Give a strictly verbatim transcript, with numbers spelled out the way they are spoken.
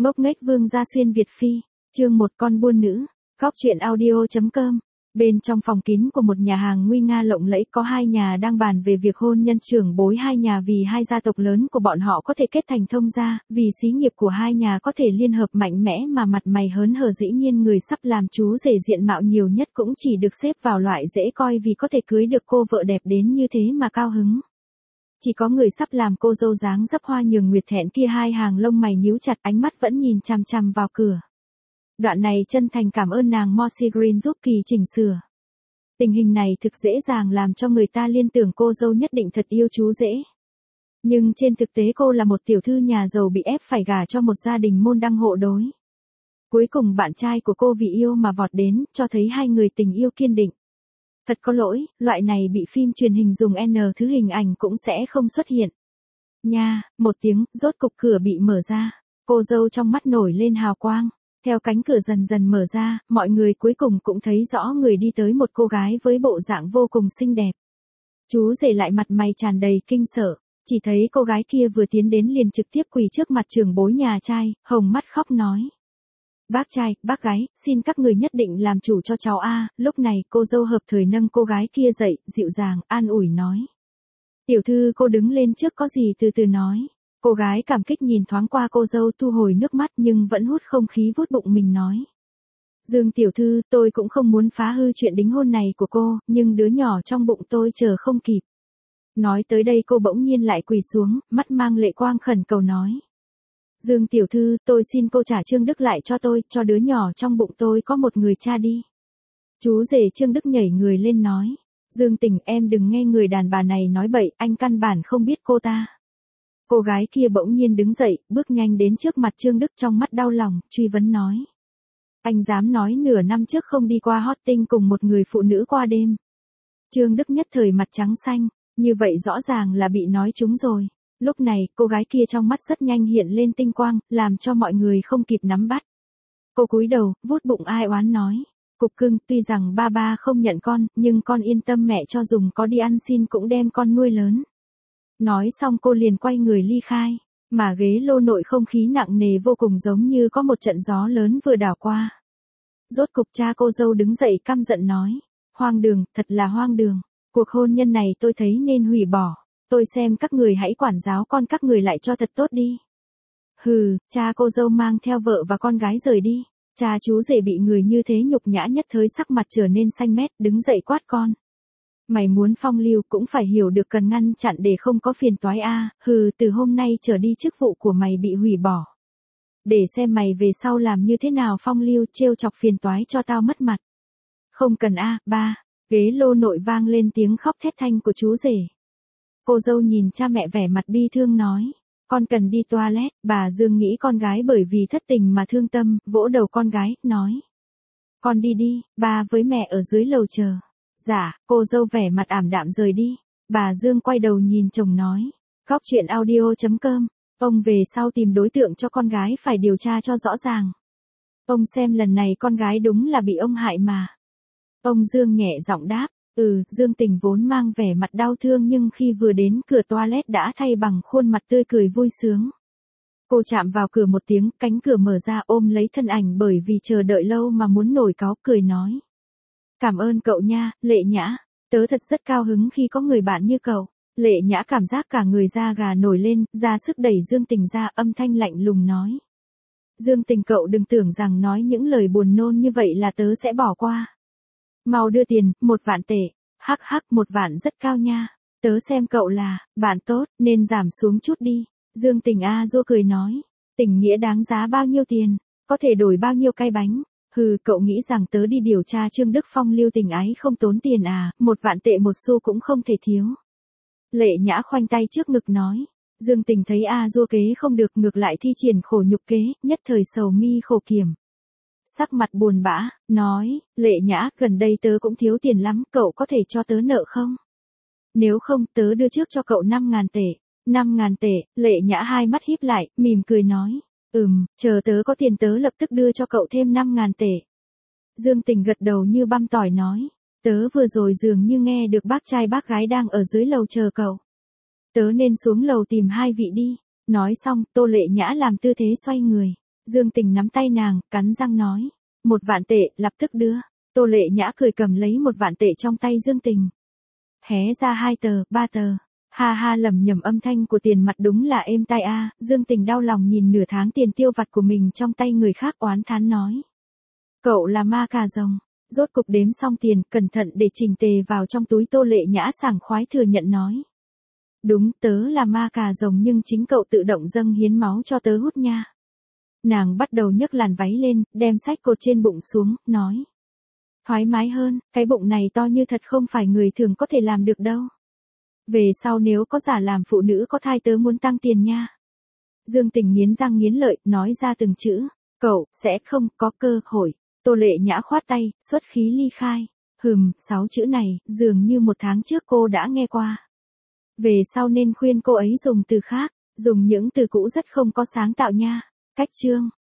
Ngốc nghếch Vương gia xuyên Việt Phi, chương một con buôn nữ, Cóc truyện audio chấm com. Bên trong phòng kín của một nhà hàng nguy nga lộng lẫy có hai nhà đang bàn về việc hôn nhân trưởng bối hai nhà vì hai gia tộc lớn của bọn họ có thể kết thành thông gia, vì xí nghiệp của hai nhà có thể liên hợp mạnh mẽ mà mặt mày hớn hở dĩ nhiên người sắp làm chú rể diện mạo nhiều nhất cũng chỉ được xếp vào loại dễ coi vì có thể cưới được cô vợ đẹp đến như thế mà cao hứng. Chỉ có người sắp làm cô dâu dáng dấp hoa nhường nguyệt thẹn kia hai hàng lông mày nhíu chặt ánh mắt vẫn nhìn chằm chằm vào cửa. Đoạn này chân thành cảm ơn nàng Mossy Green giúp kỳ chỉnh sửa. Tình hình này thực dễ dàng làm cho người ta liên tưởng cô dâu nhất định thật yêu chú rể. Nhưng trên thực tế cô là một tiểu thư nhà giàu bị ép phải gả cho một gia đình môn đăng hộ đối. Cuối cùng bạn trai của cô vì yêu mà vọt đến, cho thấy hai người tình yêu kiên định. Thật có lỗi, loại này bị phim truyền hình dùng N thứ hình ảnh cũng sẽ không xuất hiện. Nha, một tiếng, rốt cục cửa bị mở ra. Cô dâu trong mắt nổi lên hào quang. Theo cánh cửa dần dần mở ra, mọi người cuối cùng cũng thấy rõ người đi tới một cô gái với bộ dạng vô cùng xinh đẹp. Chú rể lại mặt mày tràn đầy kinh sợ, chỉ thấy cô gái kia vừa tiến đến liền trực tiếp quỳ trước mặt trưởng bối nhà trai, hồng mắt khóc nói. Bác trai, bác gái, xin các người nhất định làm chủ cho cháu a. Lúc này cô dâu hợp thời nâng cô gái kia dậy, dịu dàng, an ủi nói. Tiểu thư cô đứng lên trước có gì từ từ nói. Cô gái cảm kích nhìn thoáng qua cô dâu thu hồi nước mắt nhưng vẫn hút không khí vuốt bụng mình nói. Dương tiểu thư, tôi cũng không muốn phá hư chuyện đính hôn này của cô, nhưng đứa nhỏ trong bụng tôi chờ không kịp. Nói tới đây cô bỗng nhiên lại quỳ xuống, mắt mang lệ quang khẩn cầu nói. Dương tiểu thư, tôi xin cô trả Trương Đức lại cho tôi, cho đứa nhỏ trong bụng tôi có một người cha đi. Chú rể Trương Đức nhảy người lên nói. Dương Tình, em đừng nghe người đàn bà này nói bậy, anh căn bản không biết cô ta. Cô gái kia bỗng nhiên đứng dậy, bước nhanh đến trước mặt Trương Đức trong mắt đau lòng, truy vấn nói. Anh dám nói nửa năm trước không đi qua hot tinh cùng một người phụ nữ qua đêm. Trương Đức nhất thời mặt trắng xanh, như vậy rõ ràng là bị nói trúng rồi. Lúc này, cô gái kia trong mắt rất nhanh hiện lên tinh quang, làm cho mọi người không kịp nắm bắt. Cô cúi đầu, vuốt bụng ai oán nói. Cục cưng, tuy rằng ba ba không nhận con, nhưng con yên tâm mẹ cho dùng có đi ăn xin cũng đem con nuôi lớn. Nói xong cô liền quay người ly khai, mà ghế lô nội không khí nặng nề vô cùng giống như có một trận gió lớn vừa đảo qua. Rốt cục cha cô dâu đứng dậy căm giận nói. Hoang đường, thật là hoang đường. Cuộc hôn nhân này tôi thấy nên hủy bỏ. Tôi xem các người hãy quản giáo con các người lại cho thật tốt đi. Hừ, cha cô dâu mang theo vợ và con gái rời đi. Cha chú rể bị người như thế nhục nhã nhất thời sắc mặt trở nên xanh mét, đứng dậy quát con. Mày muốn phong lưu cũng phải hiểu được cần ngăn chặn để không có phiền toái a. Hừ, từ hôm nay trở đi chức vụ của mày bị hủy bỏ. Để xem mày về sau làm như thế nào phong lưu trêu chọc phiền toái cho tao mất mặt. Không cần a, ba. Ghế lô nội vang lên tiếng khóc thét thanh của chú rể. Cô dâu nhìn cha mẹ vẻ mặt bi thương nói. Con cần đi toilet. Bà Dương nghĩ con gái bởi vì thất tình mà thương tâm, vỗ đầu con gái, nói. Con đi đi, ba với mẹ ở dưới lầu chờ. Dạ, cô dâu vẻ mặt ảm đạm rời đi. Bà Dương quay đầu nhìn chồng nói. Cóc truyện audio chấm com. Ông về sau tìm đối tượng cho con gái phải điều tra cho rõ ràng. Ông xem lần này con gái đúng là bị ông hại mà. Ông Dương nhẹ giọng đáp. Ừ, Dương Tình vốn mang vẻ mặt đau thương nhưng khi vừa đến cửa toilet đã thay bằng khuôn mặt tươi cười vui sướng. Cô chạm vào cửa một tiếng, cánh cửa mở ra ôm lấy thân ảnh bởi vì chờ đợi lâu mà muốn nổi cáu, cười nói. Cảm ơn cậu nha, Lệ Nhã. Tớ thật rất cao hứng khi có người bạn như cậu. Lệ Nhã cảm giác cả người da gà nổi lên, ra sức đẩy Dương Tình ra, âm thanh lạnh lùng nói. Dương Tình, cậu đừng tưởng rằng nói những lời buồn nôn như vậy là tớ sẽ bỏ qua. Mau đưa tiền, một vạn tệ. Hắc hắc, một vạn rất cao nha. Tớ xem cậu là bạn tốt, nên giảm xuống chút đi. Dương Tình a dô cười nói. Tình nghĩa đáng giá bao nhiêu tiền, có thể đổi bao nhiêu cây bánh. Hừ, cậu nghĩ rằng tớ đi điều tra Trương Đức Phong lưu tình ái không tốn tiền à, một vạn tệ một xu cũng không thể thiếu. Lệ Nhã khoanh tay trước ngực nói. Dương Tình thấy a dô kế không được ngược lại thi triển khổ nhục kế, nhất thời sầu mi khổ kiểm. Sắc mặt buồn bã, nói, Lệ Nhã, gần đây tớ cũng thiếu tiền lắm, cậu có thể cho tớ nợ không? Nếu không, tớ đưa trước cho cậu năm ngàn tệ. Năm ngàn tệ, Lệ Nhã hai mắt híp lại, mỉm cười nói. Ừm, chờ tớ có tiền tớ lập tức đưa cho cậu thêm năm ngàn tệ. Dương Tình gật đầu như băm tỏi nói. Tớ vừa rồi dường như nghe được bác trai bác gái đang ở dưới lầu chờ cậu. Tớ nên xuống lầu tìm hai vị đi. Nói xong, Tô Lệ Nhã làm tư thế xoay người. Dương Tình nắm tay nàng, cắn răng nói. Một vạn tệ, lập tức đưa. Tô Lệ Nhã cười cầm lấy một vạn tệ trong tay Dương Tình. Hé ra hai tờ, ba tờ. Ha ha lẩm nhẩm âm thanh của tiền mặt đúng là êm tai a. Dương Tình đau lòng nhìn nửa tháng tiền tiêu vặt của mình trong tay người khác oán thán nói. Cậu là ma cà rồng. Rốt cục đếm xong tiền, cẩn thận để chỉnh tề vào trong túi. Tô Lệ Nhã sảng khoái thừa nhận nói. Đúng, tớ là ma cà rồng nhưng chính cậu tự động dâng hiến máu cho tớ hút nha. Nàng bắt đầu nhấc làn váy lên, đem xách cột trên bụng xuống, nói. Thoải mái hơn, cái bụng này to như thật không phải người thường có thể làm được đâu. Về sau nếu có giả làm phụ nữ có thai tớ muốn tăng tiền nha. Dương Tình nghiến răng nghiến lợi, nói ra từng chữ. Cậu, sẽ không có cơ hội. Tô Lệ Nhã khoát tay, xuất khí ly khai. Hừm, sáu chữ này, dường như một tháng trước cô đã nghe qua. Về sau nên khuyên cô ấy dùng từ khác, dùng những từ cũ rất không có sáng tạo nha. Cách chương.